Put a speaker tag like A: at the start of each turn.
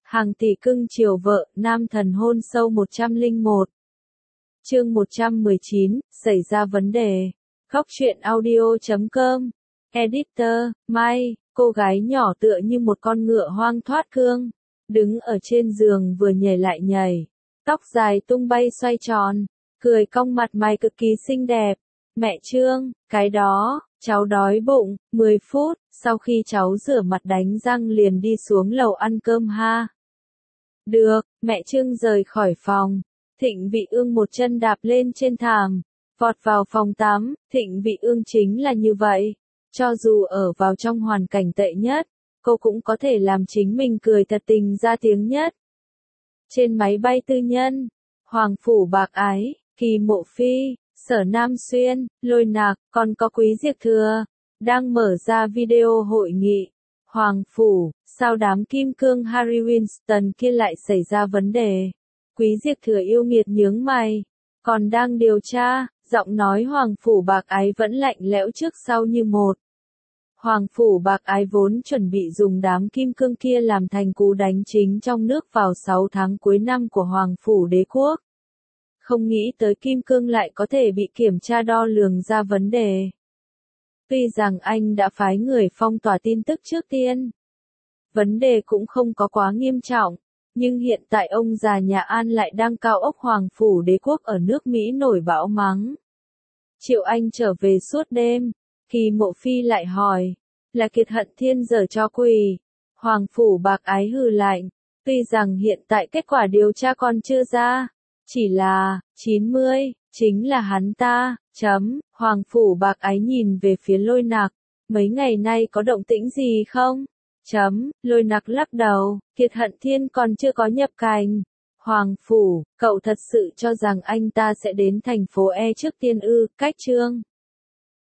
A: Hàng tỷ cưng chiều vợ, nam thần hôn sâu 101. Chương 119, xảy ra vấn đề. Góc truyện audio.com. Editor, Mai, cô gái nhỏ tựa như một con ngựa hoang thoát cương, đứng ở trên giường vừa nhảy lại nhảy, tóc dài tung bay xoay tròn, cười cong mặt mày cực kỳ xinh đẹp. Mẹ Trương, cái đó, cháu đói bụng. 10 phút, sau khi cháu rửa mặt đánh răng liền đi xuống lầu ăn cơm ha. Được, mẹ Trương rời khỏi phòng. Thịnh Vị Ương một chân đạp lên trên thảm, vọt vào phòng tắm. Thịnh Vị Ương chính là như vậy. Cho dù ở vào trong hoàn cảnh tệ nhất, cô cũng có thể làm chính mình cười thật tình ra tiếng nhất. Trên máy bay tư nhân, Hoàng Phủ Bạc Ái, Kỳ Mộ Phi, Sở Nam Xuyên, Lôi Nạc, còn có Quý Diệp Thừa, đang mở ra video hội nghị. Hoàng Phủ, sao đám kim cương Harry Winston kia lại xảy ra vấn đề? Quý Diệp Thừa yêu nghiệt nhướng mày, còn đang điều tra. Giọng nói Hoàng Phủ Bạc Ái vẫn lạnh lẽo trước sau như một. Hoàng Phủ Bạc Ái vốn chuẩn bị dùng đám kim cương kia làm thành cú đánh chính trong nước vào 6 tháng cuối năm của Hoàng Phủ Đế Quốc. Không nghĩ tới kim cương lại có thể bị kiểm tra đo lường ra vấn đề. Tuy rằng anh đã phái người phong tỏa tin tức trước tiên, vấn đề cũng không có quá nghiêm trọng, nhưng hiện tại ông già nhà An lại đang cao ốc Hoàng Phủ Đế Quốc ở nước Mỹ nổi bão mắng. Triệu Anh trở về suốt đêm, Kỳ Mộ Phi lại hỏi, là Kiệt Hận Thiên giở trò quỷ. Hoàng Phủ Bạc Ái hừ lạnh, tuy rằng hiện tại kết quả điều tra còn chưa ra, chỉ là 90, chính là hắn ta. Hoàng Phủ Bạc Ái nhìn về phía Lôi Nạc, mấy ngày nay có động tĩnh gì không? Lôi Nạc lắc đầu, Kiệt Hận Thiên còn chưa có nhập cảnh. Hoàng Phủ, cậu thật sự cho rằng anh ta sẽ đến thành phố E trước tiên ư? Cách Trương